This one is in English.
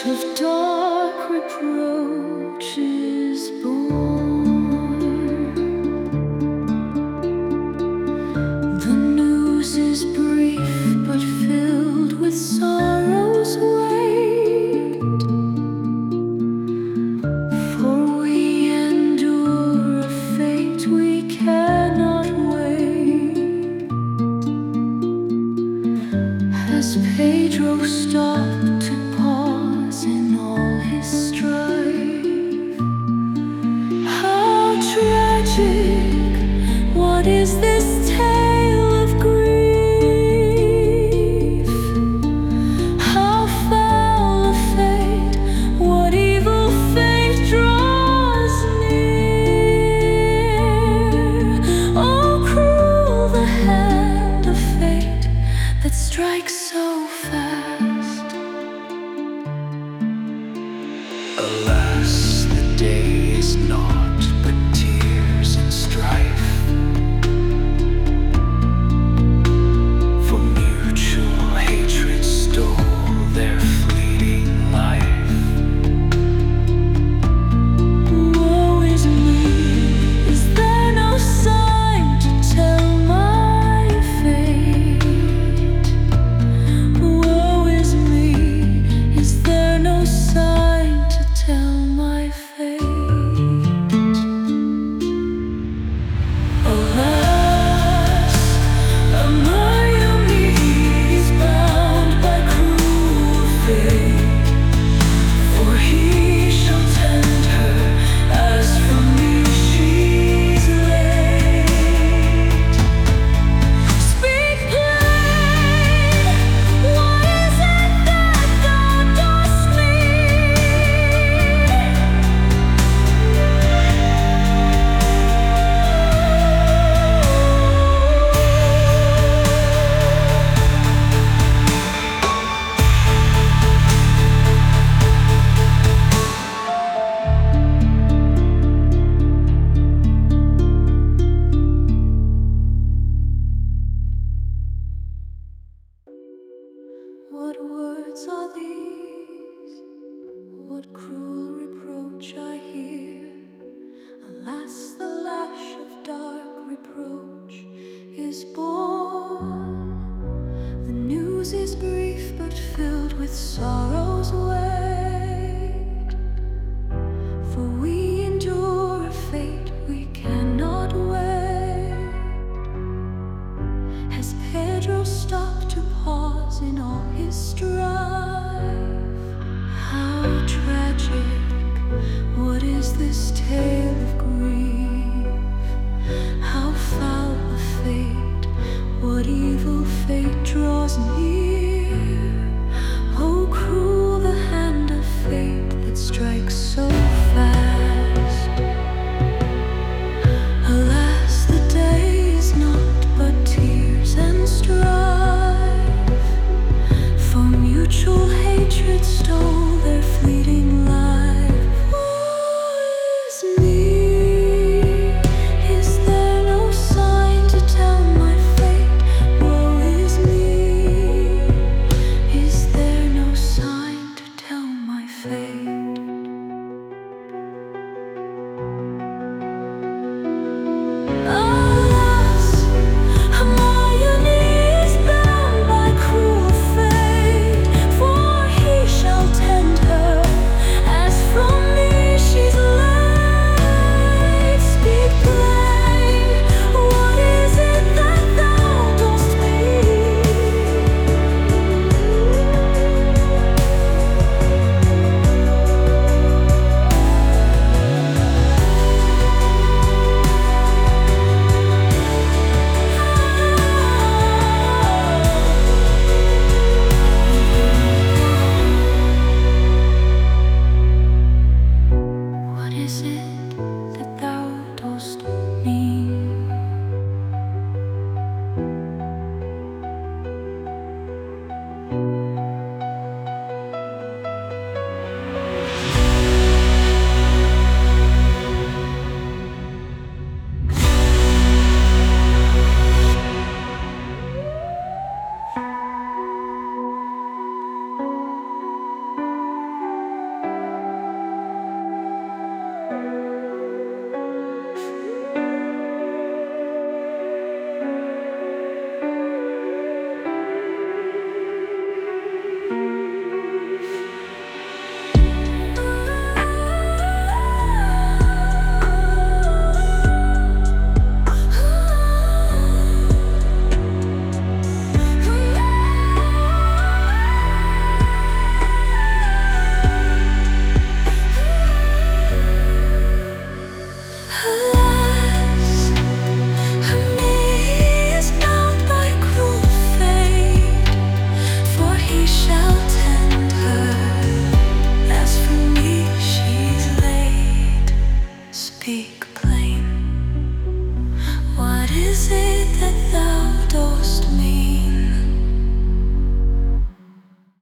of dark reproach is born. The news is brief but filled with sorrow's weight, for we endure a fate we cannot wait. Has Pedro stopped to pause in all his strife? How tragic, what is this tale of grief? How foul a fate, what evil fate draws near? Oh, cruel the hand of fate that strikes so fast. Alas, the day is naught but tears and strife, for mutual hatred stole their fleeting life. Woe is me, is there no sign to tell my fate? Woe is me, is there no sign to tell my fate? Alas, am I a knees bound by cruel fate? For he shall tend her as from me she's late. Speak plain, what is it that thou dost mean? What words are these? What cruel reproach I hear? Alas, the lash of dark reproach is born. The news is brief but filled with sorrow's weight, for we endure a fate we cannot wait. Has Pedro stopped to pause in all his strife? How tragic, what is this tale of grief? How foul a fate, what evil fate draws near? Oh, cruel the hand of fate that strikes so fast. Alas, the day is naught but tears and strife, for mutual hatred stole their fleeting life. Woe is me, is there no sign to tell my fate? Woe is me, is there no sign to tell my fate?